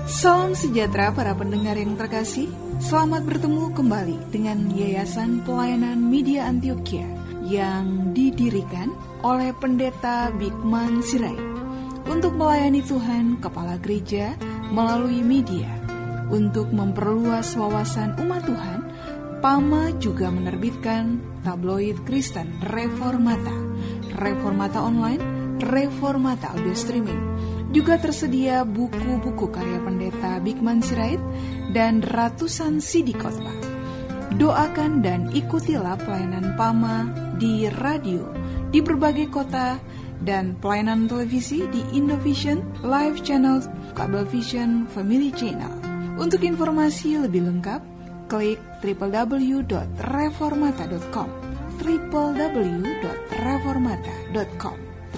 Salam sejahtera para pendengar yang terkasih. Selamat bertemu kembali dengan Yayasan Pelayanan Media Antioquia yang didirikan oleh Pendeta Bigman Sirait untuk melayani Tuhan Kepala Gereja melalui media. Untuk memperluas wawasan umat Tuhan, PAMA juga menerbitkan tabloid Kristen Reformata, Reformata Online, Reformata Audio Streaming. Juga tersedia buku-buku karya Pendeta Bigman Sirait dan ratusan CD khotbah. Doakan dan ikutilah pelayanan PAMA di radio di berbagai kota dan pelayanan televisi di Indovision, Live Channel, Cablevision, Family Channel. Untuk informasi lebih lengkap, klik www.reformata.com www.reformata.com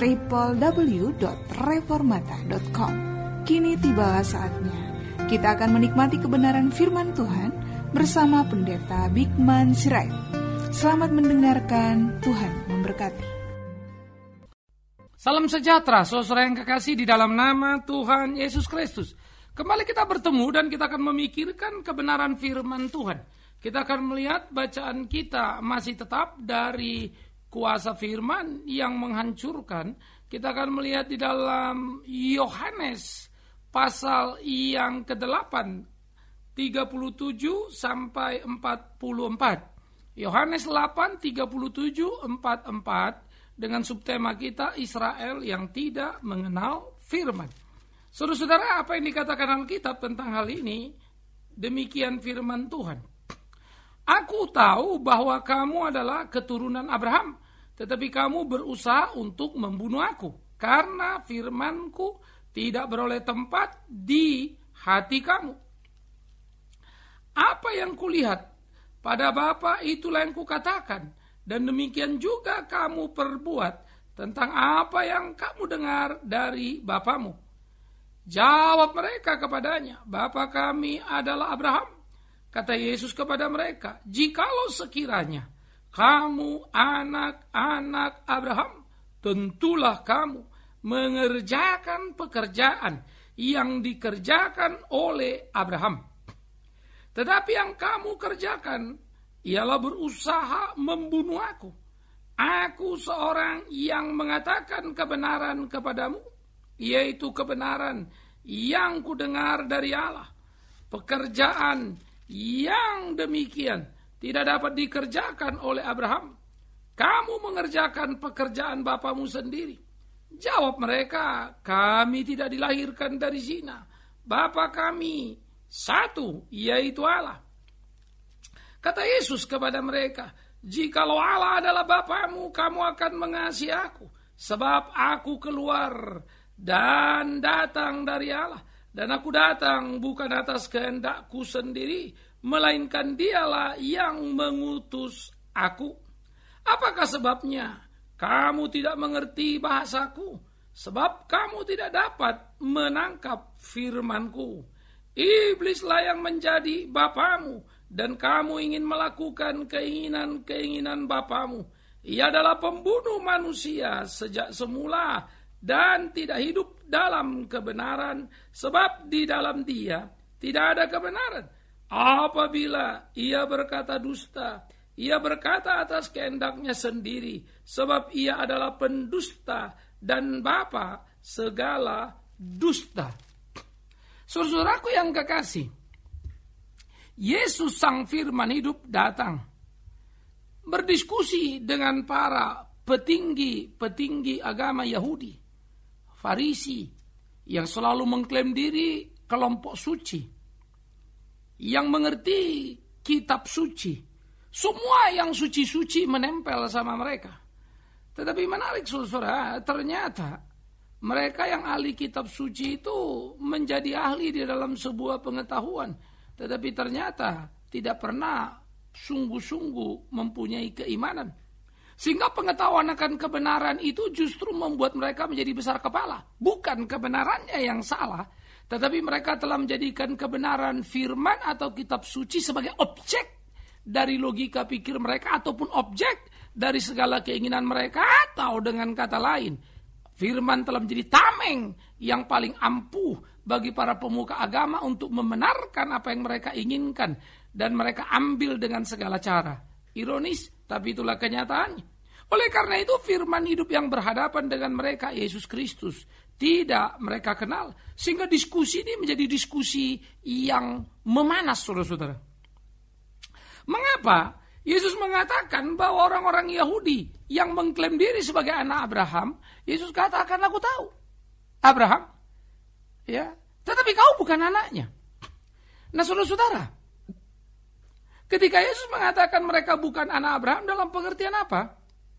www.reformata.com. Kini tibalah saatnya kita akan menikmati kebenaran firman Tuhan bersama Pendeta Bigman Sirait. Selamat mendengarkan, Tuhan memberkati. Salam sejahtera, saudara yang kekasih di dalam nama Tuhan Yesus Kristus. Kembali kita bertemu dan kita akan memikirkan kebenaran firman Tuhan. Kita akan melihat bacaan kita masih tetap dari kuasa firman yang menghancurkan. Kita akan melihat di dalam Yohanes pasal yang ke-8 37 sampai 44. Yohanes 8 37 44 dengan subtema kita Israel yang tidak mengenal firman. Saudara-saudara, apa yang dikatakan Alkitab tentang hal ini? Demikian firman Tuhan. Aku tahu bahwa kamu adalah keturunan Abraham, tetapi kamu berusaha untuk membunuh aku, karena firmanku tidak beroleh tempat di hati kamu. Apa yang kulihat pada Bapa itulah yang kukatakan, dan demikian juga kamu perbuat tentang apa yang kamu dengar dari bapamu. Jawab mereka kepadanya, Bapa kami adalah Abraham. Kata Yesus kepada mereka, jikalau sekiranya kamu anak-anak Abraham, tentulah kamu mengerjakan pekerjaan yang dikerjakan oleh Abraham. Tetapi yang kamu kerjakan ialah berusaha membunuh aku. Aku seorang yang mengatakan kebenaran kepadamu, yaitu kebenaran yang kudengar dari Allah. Pekerjaan yang demikian tidak dapat dikerjakan oleh Abraham. Kamu mengerjakan pekerjaan bapamu sendiri. Jawab mereka, kami tidak dilahirkan dari zina. Bapa kami satu, yaitu Allah. Kata Yesus kepada mereka, jikalau Allah adalah bapamu, kamu akan mengasihi aku. Sebab aku keluar dan datang dari Allah. Dan aku datang bukan atas kehendakku sendiri, melainkan dialah yang mengutus aku. Apakah sebabnya kamu tidak mengerti bahasaku? Sebab kamu tidak dapat menangkap firmanku. Iblislah yang menjadi bapamu, dan kamu ingin melakukan keinginan-keinginan bapamu. Ia adalah pembunuh manusia sejak semula, dan tidak hidup dalam kebenaran, sebab di dalam dia tidak ada kebenaran. Apabila ia berkata dusta, ia berkata atas kehendaknya sendiri, sebab ia adalah pendusta dan bapa segala dusta. Saudaraku yang kekasih, Yesus sang firman hidup datang berdiskusi dengan para petinggi agama Yahudi, Farisi, yang selalu mengklaim diri kelompok suci, yang mengerti kitab suci. Semua yang suci-suci menempel sama mereka. Tetapi menarik saudara, ternyata mereka yang ahli kitab suci itu menjadi ahli di dalam sebuah pengetahuan. Tetapi ternyata tidak pernah sungguh-sungguh mempunyai keimanan. Sehingga pengetahuan akan kebenaran itu justru membuat mereka menjadi besar kepala. Bukan kebenarannya yang salah, tetapi mereka telah menjadikan kebenaran firman atau kitab suci sebagai objek dari logika pikir mereka, ataupun objek dari segala keinginan mereka. Atau dengan kata lain, firman telah menjadi tameng yang paling ampuh bagi para pemuka agama untuk membenarkan apa yang mereka inginkan dan mereka ambil dengan segala cara. Ironis, tapi itulah kenyataannya. Oleh karena itu firman hidup yang berhadapan dengan mereka, Yesus Kristus, tidak mereka kenal. Sehingga diskusi ini menjadi diskusi yang memanas, saudara-saudara. Mengapa? Yesus mengatakan bahwa orang-orang Yahudi yang mengklaim diri sebagai anak Abraham, Yesus katakan, aku tahu Abraham, ya, tetapi kau bukan anaknya. Nah, saudara-saudara, ketika Yesus mengatakan mereka bukan anak Abraham, dalam pengertian apa?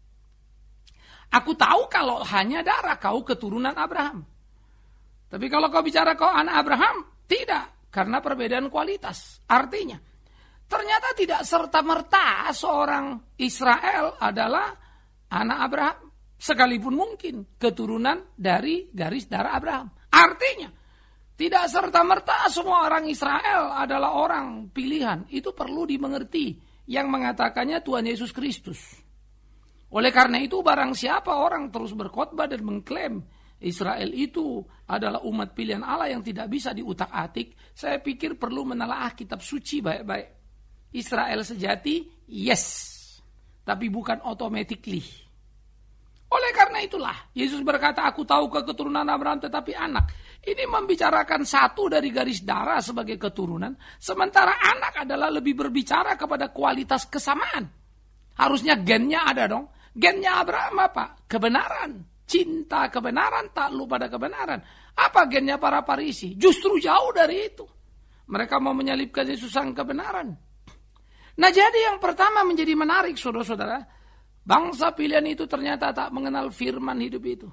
Aku tahu kalau hanya darah kau keturunan Abraham. Tapi kalau kau bicara kau anak Abraham, tidak, karena perbedaan kualitas. Artinya, ternyata tidak serta-merta seorang Israel adalah anak Abraham. Sekalipun mungkin keturunan dari garis darah Abraham. Artinya, tidak serta-merta semua orang Israel adalah orang pilihan. Itu perlu dimengerti. Yang mengatakannya Tuhan Yesus Kristus. Oleh karena itu barang siapa orang terus berkhotbah dan mengklaim Israel itu adalah umat pilihan Allah yang tidak bisa diutak-atik, saya pikir perlu menelaah kitab suci baik-baik. Israel sejati, yes. Tapi bukan automatically. Oleh karena itulah, Yesus berkata, aku tahu keturunan Abraham tetapi anak. Ini membicarakan satu dari garis darah sebagai keturunan. Sementara anak adalah lebih berbicara kepada kualitas kesamaan. Harusnya gennya ada dong. Gennya Abraham apa? Kebenaran. Cinta kebenaran, takluk pada kebenaran. Apa gennya para Farisi? Justru jauh dari itu. Mereka mau menyalibkan Yesus sang kebenaran. Nah, jadi yang pertama menjadi menarik, saudara-saudara. Bangsa pilihan itu ternyata tak mengenal firman hidup itu.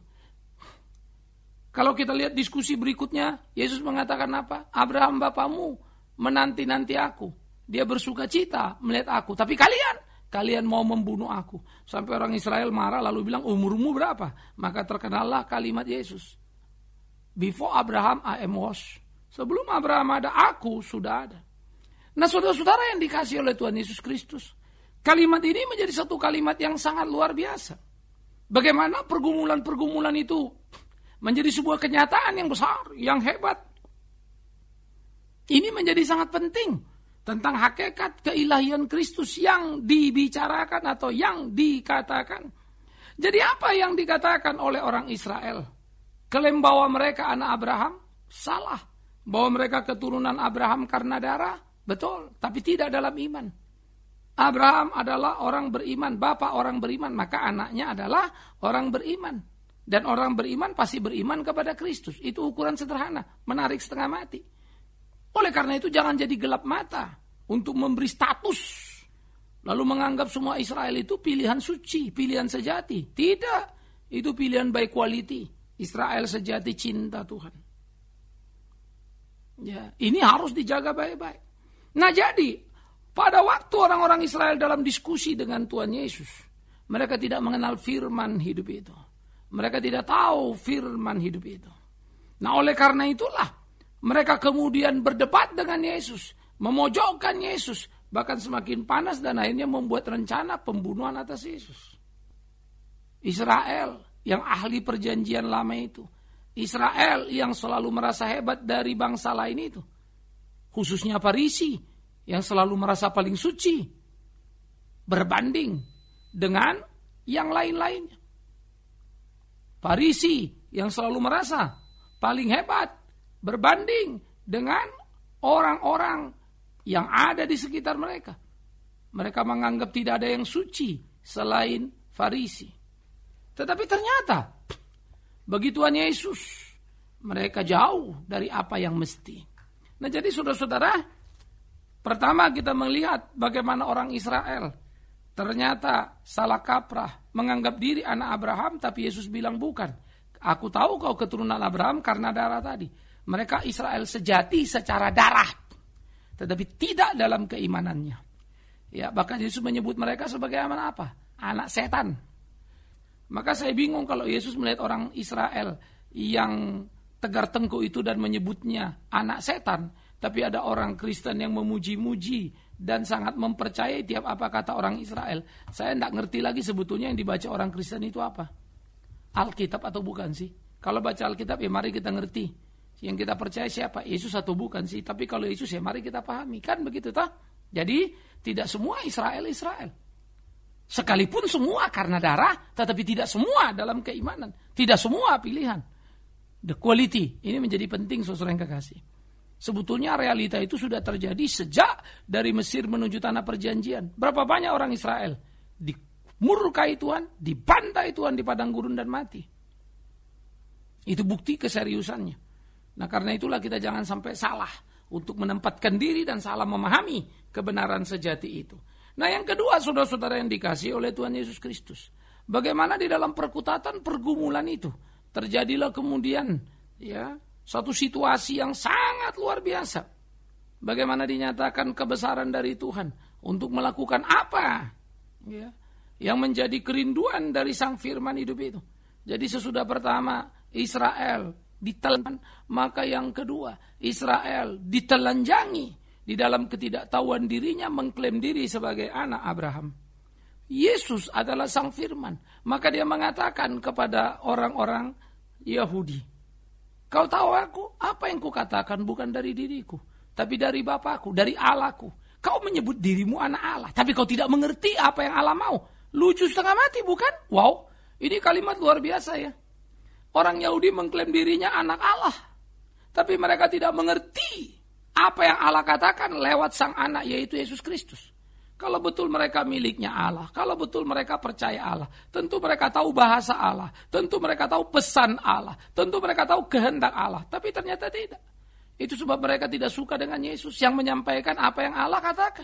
Kalau kita lihat diskusi berikutnya, Yesus mengatakan apa? Abraham bapamu menanti-nanti aku. Dia bersuka cita melihat aku. Tapi kalian mau membunuh aku. Sampai orang Israel marah lalu bilang, umurmu berapa? Maka terkenallah kalimat Yesus. Before Abraham I am was. Sebelum Abraham ada, aku sudah ada. Nah, saudara-saudara yang dikasihi oleh Tuhan Yesus Kristus, kalimat ini menjadi satu kalimat yang sangat luar biasa. Bagaimana pergumulan-pergumulan itu menjadi sebuah kenyataan yang besar, yang hebat. Ini menjadi sangat penting. Tentang hakikat keilahian Kristus yang dibicarakan atau yang dikatakan. Jadi apa yang dikatakan oleh orang Israel? Klaim bahwa mereka anak Abraham? Salah. Bahwa mereka keturunan Abraham karena darah? Betul. Tapi tidak dalam iman. Abraham adalah orang beriman. Bapak orang beriman. Maka anaknya adalah orang beriman. Dan orang beriman pasti beriman kepada Kristus. Itu ukuran sederhana. Menarik setengah mati. Oleh karena itu jangan jadi gelap mata untuk memberi status. Lalu menganggap semua Israel itu pilihan suci, pilihan sejati. Tidak, itu pilihan by quality. Israel sejati cinta Tuhan. Ya, ini harus dijaga baik-baik. Nah jadi, pada waktu orang-orang Israel dalam diskusi dengan Tuhan Yesus, mereka tidak mengenal firman hidup itu. Mereka tidak tahu firman hidup itu. Nah oleh karena itulah, mereka kemudian berdebat dengan Yesus, memojokkan Yesus, bahkan semakin panas dan akhirnya membuat rencana pembunuhan atas Yesus. Israel yang ahli perjanjian lama itu, Israel yang selalu merasa hebat dari bangsa lain itu, khususnya Farisi yang selalu merasa paling suci, berbanding dengan yang lain-lainnya. Farisi yang selalu merasa paling hebat, berbanding dengan orang-orang yang ada di sekitar mereka. Mereka menganggap tidak ada yang suci selain Farisi. Tetapi ternyata bagi Tuhan Yesus mereka jauh dari apa yang mesti. Nah jadi saudara-saudara, pertama kita melihat bagaimana orang Israel ternyata salah kaprah, menganggap diri anak Abraham, tapi Yesus bilang bukan. Aku tahu kau keturunan Abraham karena darah tadi. Mereka Israel sejati secara darah, tetapi tidak dalam keimanannya. Ya, bahkan Yesus menyebut mereka sebagai apa? Anak setan. Maka saya bingung kalau Yesus melihat orang Israel yang tegar tengkuk itu dan menyebutnya anak setan, tapi ada orang Kristen yang memuji-muji dan sangat mempercayai tiap apa kata orang Israel. Saya tidak ngerti lagi sebetulnya yang dibaca orang Kristen itu apa. Alkitab atau bukan sih? Kalau baca Alkitab ya mari kita ngerti Yang kita percaya siapa? Yesus atau bukan sih? Tapi kalau Yesus ya mari kita pahami. Kan begitu toh? Jadi tidak semua Israel. Sekalipun semua karena darah, tetapi tidak semua dalam keimanan. Tidak semua pilihan. The quality. Ini menjadi penting saudara yang kekasih. Sebetulnya realita itu sudah terjadi sejak dari Mesir menuju tanah perjanjian. Berapa banyak orang Israel dimurkai Tuhan, dibantai Tuhan di padang gurun dan mati. Itu bukti keseriusannya. Nah karena itulah kita jangan sampai salah untuk menempatkan diri dan salah memahami kebenaran sejati itu. Nah yang kedua saudara-saudara yang dikasihi oleh Tuhan Yesus Kristus. Bagaimana di dalam perkutatan pergumulan itu terjadilah kemudian ya satu situasi yang sangat luar biasa. Bagaimana dinyatakan kebesaran dari Tuhan untuk melakukan apa ya, yang menjadi kerinduan dari sang firman hidup itu. Jadi sesudah pertama Israel ditelan, maka yang kedua Israel ditelanjangi di dalam ketidaktahuan dirinya mengklaim diri sebagai anak Abraham. Yesus adalah sang firman, maka dia mengatakan kepada orang-orang Yahudi, kau tahu aku, apa yang kukatakan bukan dari diriku, tapi dari Bapakku, dari Allahku. Kau menyebut dirimu anak Allah, tapi kau tidak mengerti apa yang Allah mau. Lucu setengah mati bukan? Wow, ini kalimat luar biasa ya. Orang Yahudi mengklaim dirinya anak Allah, tapi mereka tidak mengerti apa yang Allah katakan lewat sang anak yaitu Yesus Kristus. Kalau betul mereka miliknya Allah, kalau betul mereka percaya Allah, tentu mereka tahu bahasa Allah, tentu mereka tahu pesan Allah, tentu mereka tahu kehendak Allah. Tapi ternyata tidak. Itu sebab mereka tidak suka dengan Yesus yang menyampaikan apa yang Allah katakan.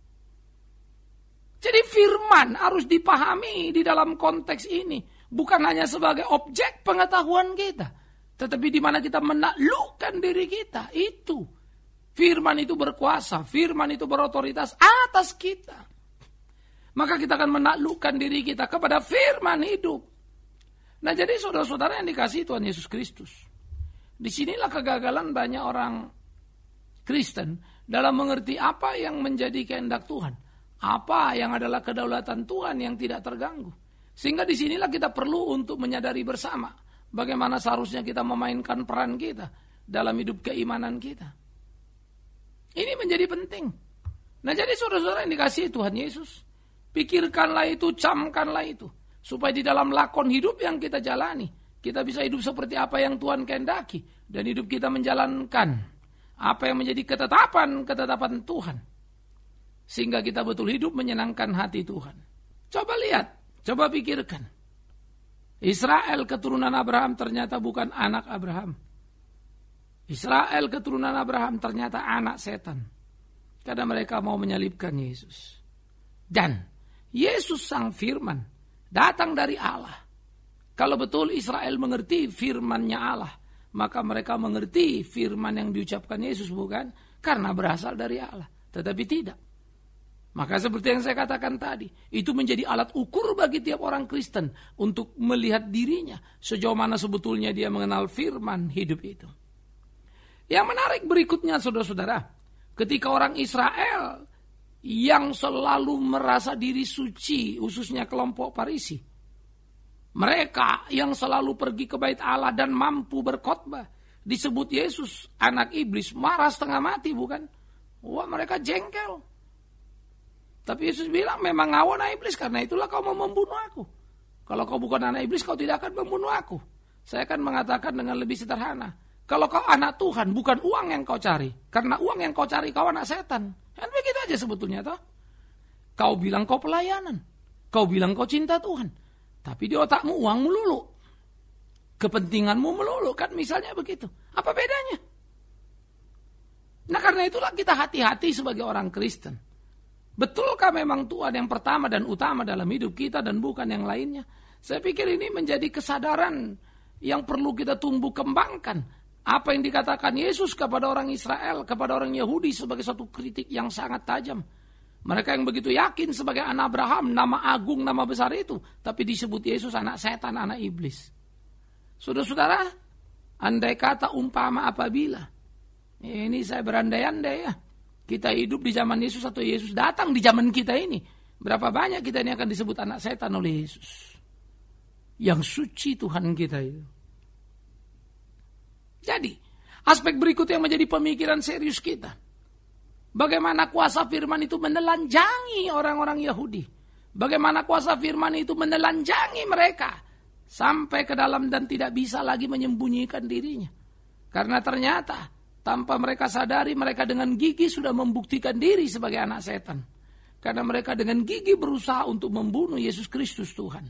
Jadi firman harus dipahami di dalam konteks ini. Bukan hanya sebagai objek pengetahuan kita, tetapi di mana kita menaklukkan diri kita. Itu firman itu berkuasa, firman itu berotoritas atas kita. Maka kita akan menaklukkan diri kita kepada firman hidup. Nah jadi saudara-saudara yang dikasihi Tuhan Yesus Kristus, disinilah kegagalan banyak orang Kristen dalam mengerti apa yang menjadi kehendak Tuhan, apa yang adalah kedaulatan Tuhan yang tidak terganggu. Sehingga disinilah kita perlu untuk menyadari bersama bagaimana seharusnya kita memainkan peran kita dalam hidup keimanan kita. Ini menjadi penting. Nah jadi saudara-saudara yang dikasihi Tuhan Yesus, pikirkanlah itu, camkanlah itu, supaya di dalam lakon hidup yang kita jalani, kita bisa hidup seperti apa yang Tuhan kehendaki, dan hidup kita menjalankan apa yang menjadi ketetapan Tuhan, sehingga kita betul hidup menyenangkan hati Tuhan. Coba lihat, coba pikirkan, Israel keturunan Abraham ternyata bukan anak Abraham. Israel keturunan Abraham ternyata anak setan, karena mereka mau menyalibkan Yesus. Dan Yesus sang firman datang dari Allah. Kalau betul Israel mengerti firman-Nya Allah, maka mereka mengerti firman yang diucapkan Yesus bukan? Karena berasal dari Allah. Tetapi tidak. Maka seperti yang saya katakan tadi, itu menjadi alat ukur bagi tiap orang Kristen untuk melihat dirinya sejauh mana sebetulnya dia mengenal firman hidup itu. Yang menarik berikutnya saudara-saudara, ketika orang Israel yang selalu merasa diri suci, khususnya kelompok Farisi, mereka yang selalu pergi ke bait Allah dan mampu berkhotbah, disebut Yesus anak iblis, marah setengah mati bukan? Wah mereka jengkel. Tapi Yesus bilang memang kau anak iblis, karena itulah kau mau membunuh aku. Kalau kau bukan anak iblis kau tidak akan membunuh aku. Saya akan mengatakan dengan lebih sederhana, kalau kau anak Tuhan, bukan uang yang kau cari. Karena uang yang kau cari, kau anak setan. Kan begitu aja sebetulnya toh. Kau bilang kau pelayanan. Kau bilang kau cinta Tuhan. Tapi di otakmu uang melulu. Kepentinganmu melulu. Kan misalnya begitu. Apa bedanya? Nah karena itulah kita hati-hati sebagai orang Kristen. Betulkah memang Tuhan yang pertama dan utama dalam hidup kita dan bukan yang lainnya? Saya pikir ini menjadi kesadaran yang perlu kita tumbuh kembangkan. Apa yang dikatakan Yesus kepada orang Israel, kepada orang Yahudi sebagai satu kritik yang sangat tajam. Mereka yang begitu yakin sebagai anak Abraham, nama agung, nama besar itu. Tapi disebut Yesus anak setan, anak iblis. Saudara-saudara, andai kata umpama apabila, ini saya berandai-andai ya, kita hidup di zaman Yesus atau Yesus datang di zaman kita ini, berapa banyak kita ini akan disebut anak setan oleh Yesus. Yang suci Tuhan kita itu. Jadi, Aspek berikut yang menjadi pemikiran serius kita. Bagaimana kuasa firman itu menelanjangi orang-orang Yahudi. Bagaimana kuasa firman itu menelanjangi mereka. Sampai ke dalam dan tidak bisa lagi menyembunyikan dirinya. Karena ternyata tanpa mereka sadari mereka dengan gigih sudah membuktikan diri sebagai anak setan. Karena mereka dengan gigih berusaha untuk membunuh Yesus Kristus Tuhan.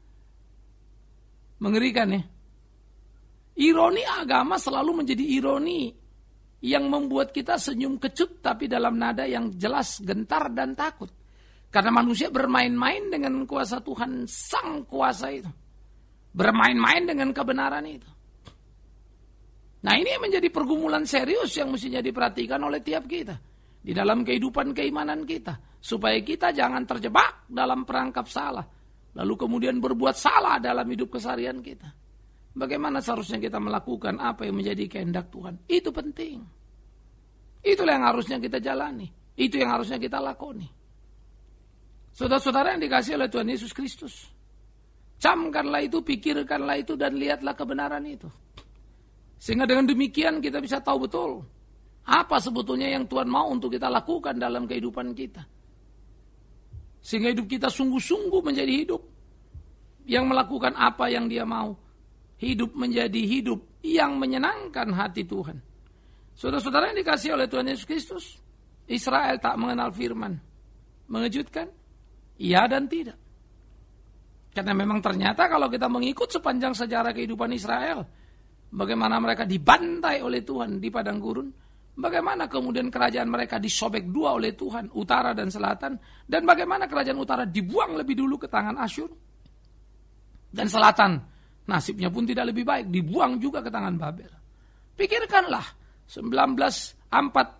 Mengerikan ya. Ironi agama selalu menjadi ironi yang membuat kita senyum kecut tapi dalam nada yang jelas gentar dan takut. Karena manusia bermain-main dengan kuasa Tuhan sang kuasa itu. Bermain-main dengan kebenaran itu. Nah, ini menjadi pergumulan serius yang mestinya diperhatikan oleh tiap kita. Di dalam kehidupan keimanan kita. Supaya kita jangan terjebak dalam perangkap salah. Lalu kemudian berbuat salah dalam hidup keseharian kita. Bagaimana seharusnya kita melakukan apa yang menjadi kehendak Tuhan. Itu penting. Itulah yang harusnya kita jalani. Itu yang harusnya kita lakoni. Saudara-saudara yang dikasihi oleh Tuhan Yesus Kristus. Camkanlah itu, pikirkanlah itu, dan lihatlah kebenaran itu. Sehingga dengan demikian kita bisa tahu betul apa sebetulnya yang Tuhan mau untuk kita lakukan dalam kehidupan kita. Sehingga hidup kita sungguh-sungguh menjadi hidup yang melakukan apa yang Dia mau. Hidup menjadi hidup yang menyenangkan hati Tuhan. Saudara-saudara yang dikasihi oleh Tuhan Yesus Kristus, Israel tak mengenal firman. Mengejutkan? Iya dan tidak. Karena memang ternyata kalau kita mengikut sepanjang sejarah kehidupan Israel, bagaimana mereka dibantai oleh Tuhan di padang gurun, bagaimana kemudian kerajaan mereka disobek dua oleh Tuhan, utara dan selatan, dan bagaimana kerajaan utara dibuang lebih dulu ke tangan Asyur, dan selatan nasibnya pun tidak lebih baik, dibuang juga ke tangan Babel. Pikirkanlah, 1948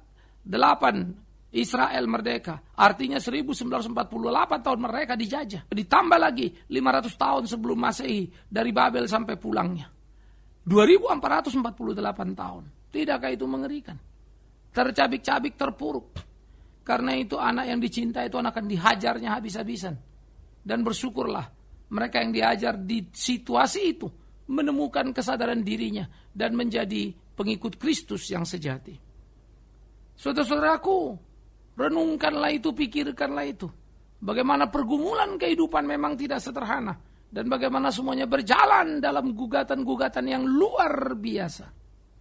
Israel merdeka, artinya 1948 tahun mereka dijajah. Ditambah lagi 500 tahun sebelum Masehi dari Babel sampai pulangnya. 2448 tahun. Tidakkah itu mengerikan? Tercabik-cabik, terpuruk. Karena itu anak yang dicintai itu akan dihajarnya habis-habisan. Dan bersyukurlah mereka yang diajar di situasi itu menemukan kesadaran dirinya dan menjadi pengikut Kristus yang sejati. Saudara-saudaraku, renungkanlah itu, pikirkanlah itu. Bagaimana pergumulan kehidupan memang tidak sederhana dan bagaimana semuanya berjalan dalam gugatan-gugatan yang luar biasa.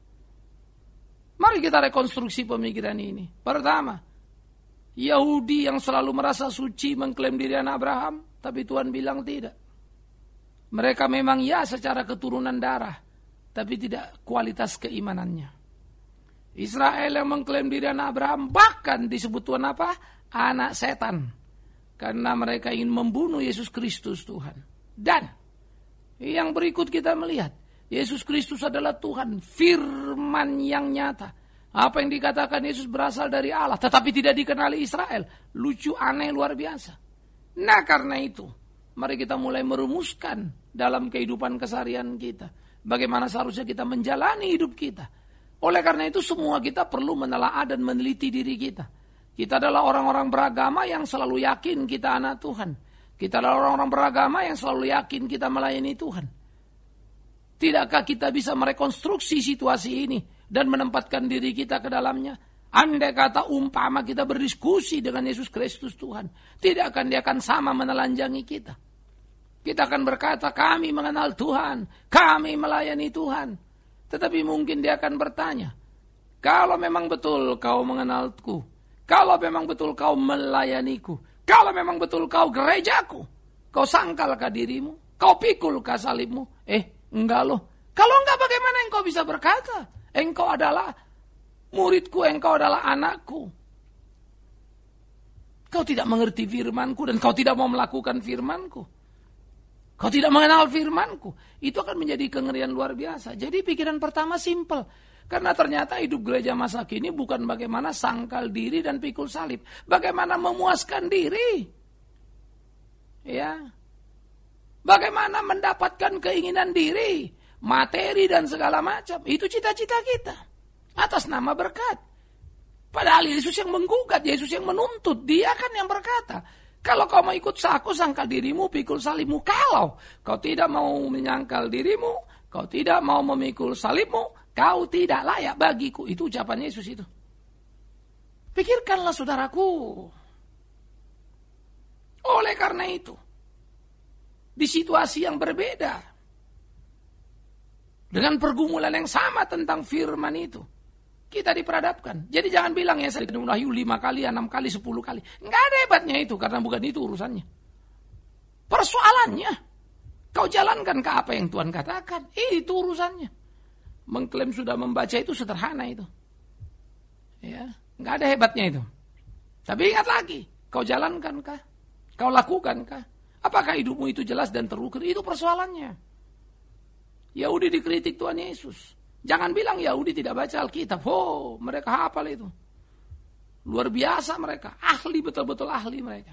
Mari kita rekonstruksi pemikiran ini. Pertama, Yahudi yang selalu merasa suci mengklaim diri anak Abraham, tapi Tuhan bilang tidak. Mereka memang ya secara keturunan darah, tapi tidak kualitas keimanannya. Israel yang mengklaim diri anak Abraham, bahkan disebut Tuhan apa? Anak setan. Karena mereka ingin membunuh Yesus Kristus Tuhan. Dan yang berikut kita melihat, Yesus Kristus adalah Tuhan, firman yang nyata. Apa yang dikatakan Yesus berasal dari Allah, tetapi tidak dikenali Israel. Lucu, aneh, luar biasa. Nah karena itu, mari kita mulai merumuskan dalam kehidupan keseharian kita. Bagaimana seharusnya kita menjalani hidup kita. Oleh karena itu semua kita perlu menelaah dan meneliti diri kita. Kita adalah orang-orang beragama yang selalu yakin kita anak Tuhan. Kita adalah orang-orang beragama yang selalu yakin kita melayani Tuhan. Tidakkah kita bisa merekonstruksi situasi ini dan menempatkan diri kita ke dalamnya? Andai kata umpama kita berdiskusi dengan Yesus Kristus Tuhan, tidak akan Dia akan sama menelanjangi kita. Kita akan berkata, kami mengenal Tuhan, kami melayani Tuhan. Tetapi mungkin Dia akan bertanya, kalau memang betul kau mengenalku, kalau memang betul kau melayaniku, kalau memang betul kau gerejaku, kau sangkalkah dirimu? Kau pikulkah salibmu? Enggak loh. Kalau enggak bagaimana engkau bisa berkata, engkau adalah muridku, engkau adalah anakku. Kau tidak mengerti firmanku dan kau tidak mau melakukan firmanku. Kau tidak mengenal firmanku. Itu akan menjadi kengerian luar biasa. Jadi pikiran pertama simpel. Karena ternyata hidup gereja masa kini bukan bagaimana sangkal diri dan pikul salib. Bagaimana memuaskan diri. Ya. Bagaimana mendapatkan keinginan diri. Materi dan segala macam. Itu cita-cita kita. Atas nama berkat. Padahal Yesus yang menggugat. Yesus yang menuntut. Dia kan yang berkata. Kalau kau mau ikut aku, sangkal dirimu, pikul salibmu. Kalau kau tidak mau menyangkal dirimu, kau tidak mau memikul salibmu, Kau tidak layak bagiku. Itu ucapan Yesus itu. Pikirkanlah saudaraku. Oleh karena itu, di situasi yang berbeda, dengan pergumulan yang sama tentang firman itu, kita diperhadapkan. Jadi jangan bilang ya saya Wahyu 5 kali, 6 kali, 10 kali. Enggak ada hebatnya itu, karena bukan itu urusannya. Persoalannya, kau jalankan ke apa yang Tuhan katakan. Itu urusannya. Mengklaim sudah membaca itu sederhana itu. Ya, enggak ada hebatnya itu. Tapi ingat lagi, kau jalankan kah? Kau lakukan kah? Apakah hidupmu itu jelas dan terukir? Itu persoalannya. Yahudi dikritik Tuhan Yesus. Jangan bilang Yahudi tidak baca Alkitab. Oh, mereka hafal itu. Luar biasa mereka. Ahli, betul-betul ahli mereka.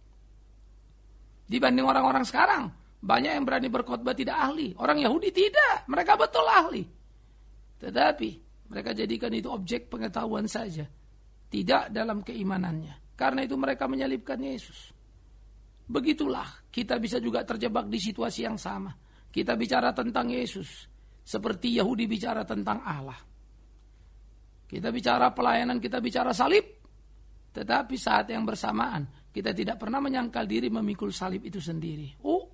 Dibanding orang-orang sekarang, banyak yang berani berkhotbah tidak ahli. Orang Yahudi tidak. Mereka betul ahli. Tetapi mereka jadikan itu objek pengetahuan saja. Tidak dalam keimanannya. Karena itu mereka menyalibkan Yesus. Begitulah kita bisa juga terjebak di situasi yang sama. Kita bicara tentang Yesus seperti Yahudi bicara tentang Allah. Kita bicara pelayanan, kita bicara salib. Tetapi saat yang bersamaan kita tidak pernah menyangkal diri memikul salib itu sendiri.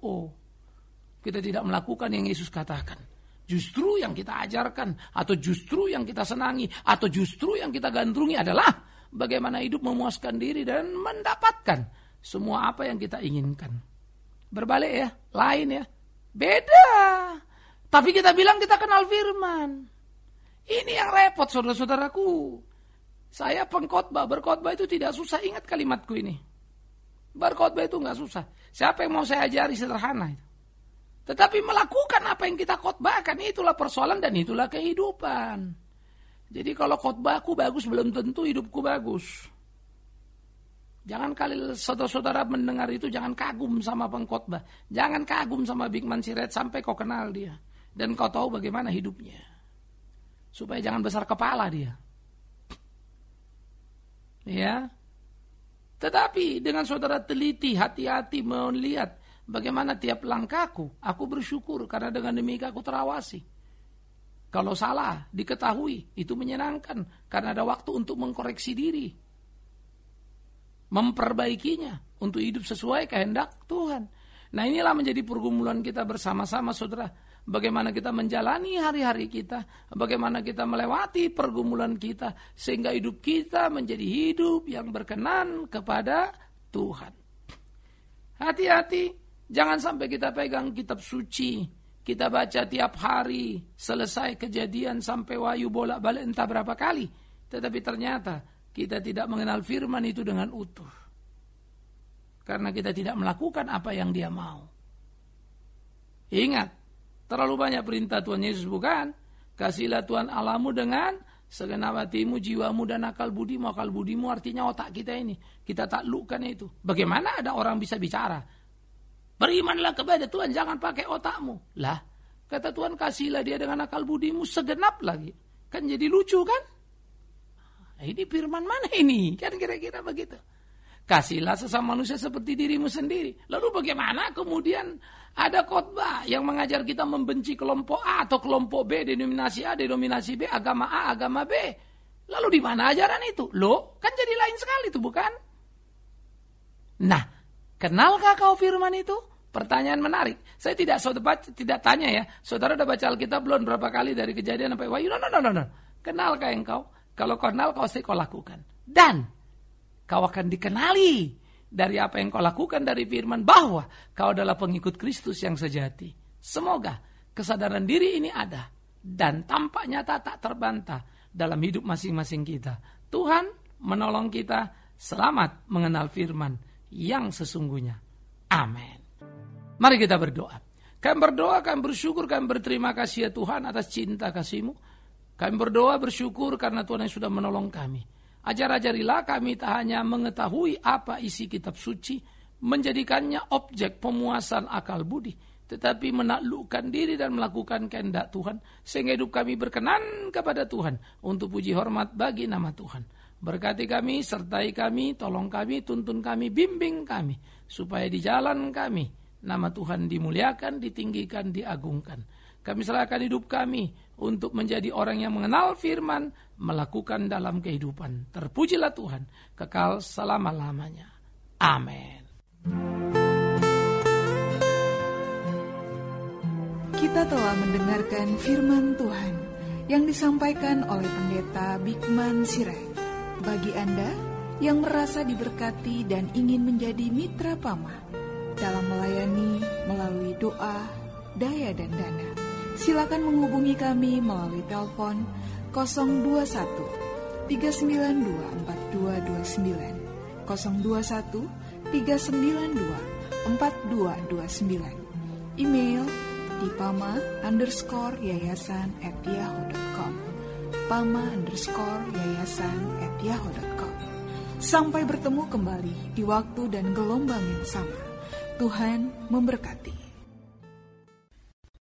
Kita tidak melakukan yang Yesus katakan. Justru yang kita ajarkan, atau justru yang kita senangi, atau justru yang kita gandrungi adalah bagaimana hidup memuaskan diri dan mendapatkan semua apa yang kita inginkan. Berbalik ya, lain ya. Beda. Tapi kita bilang kita kenal firman. Ini yang repot saudara-saudaraku. Saya pengkhotbah, berkhotbah itu tidak susah. Ingat kalimatku ini. Berkhotbah itu enggak susah. Siapa yang mau saya ajari sederhana itu. Tetapi melakukan apa yang kita khotbahkan, itulah persoalan dan itulah kehidupan. Jadi kalau khotbahku bagus belum tentu hidupku bagus. Jangan kali saudara-saudara mendengar itu jangan kagum sama pengkhotbah. Jangan kagum sama Bigman Sirait sampai kau kenal dia. Dan kau tahu bagaimana hidupnya. Supaya jangan besar kepala dia. Ya. Tetapi dengan saudara teliti, hati-hati melihat bagaimana tiap langkahku. Aku bersyukur karena dengan demikian aku terawasi. Kalau salah diketahui itu menyenangkan. Karena ada waktu untuk mengkoreksi diri. Memperbaikinya untuk hidup sesuai kehendak Tuhan. Nah inilah menjadi pergumulan kita bersama-sama saudara. Bagaimana kita menjalani hari-hari kita. Bagaimana kita melewati pergumulan kita. Sehingga hidup kita menjadi hidup yang berkenan kepada Tuhan. Hati-hati. Jangan sampai kita pegang kitab suci. Kita baca tiap hari. Selesai Kejadian sampai Wahyu bolak-balik entah berapa kali. Tetapi ternyata kita tidak mengenal firman itu dengan utuh. Karena kita tidak melakukan apa yang dia mau. Ingat, terlalu banyak perintah Tuhan Yesus bukan? Kasihlah Tuhan Allahmu dengan segenap hatimu, jiwamu dan akal budimu. Akal budimu artinya otak kita ini. Kita taklukkan itu. Bagaimana ada orang bisa bicara? Berimanlah kepada Tuhan, jangan pakai otakmu. Lah, kata Tuhan kasihlah dia dengan akal budimu segenap lagi. Kan jadi lucu kan? Ini firman mana ini? Kan kira-kira begitu. Kasihlah sesama manusia seperti dirimu sendiri. Lalu bagaimana kemudian ada khotbah yang mengajar kita membenci kelompok A atau kelompok B, denominasi A, denominasi B, agama A, agama B. Lalu di mana ajaran itu? Loh, kan jadi lain sekali itu bukan? Nah, kenalkah kau firman itu? Pertanyaan menarik. Saya tidak tanya ya. Saudara udah baca Alkitab belum berapa kali dari Kejadian sampai Wahyu? No. Kenalkah engkau? Kalau kau kenal, kau lakukan. Dan kau akan dikenali dari apa yang kau lakukan dari firman bahwa kau adalah pengikut Kristus yang sejati. Semoga kesadaran diri ini ada dan tampak nyata tak terbantah dalam hidup masing-masing kita. Tuhan menolong kita selamat mengenal firman yang sesungguhnya. Amin. Mari kita berdoa. Kami berdoa, kami bersyukur, kami berterima kasih ya Tuhan atas cinta kasih-Mu. Kami berdoa bersyukur karena Tuhan yang sudah menolong kami. Ajar-ajarilah kami tak hanya mengetahui apa isi kitab suci, menjadikannya objek pemuasan akal budi, tetapi menaklukkan diri dan melakukan kehendak Tuhan, sehingga hidup kami berkenan kepada Tuhan, untuk puji hormat bagi nama Tuhan. Berkati kami, sertai kami, tolong kami, tuntun kami, bimbing kami, supaya di jalan kami, nama Tuhan dimuliakan, ditinggikan, diagungkan. Kami serahkan hidup kami untuk menjadi orang yang mengenal firman, melakukan dalam kehidupan. Terpujilah Tuhan, kekal selama-lamanya. Amin. Kita telah mendengarkan firman Tuhan yang disampaikan oleh Pendeta Bikman Sirait. Bagi Anda yang merasa diberkati dan ingin menjadi mitra Pama dalam melayani melalui doa, daya dan dana, silakan menghubungi kami melalui telepon 021 392 4229, 021 392 4229, email di pama_yayasan@yahoo.com, pama_yayasan@yahoo.com. Sampai bertemu kembali di waktu dan gelombang yang sama. Tuhan memberkati.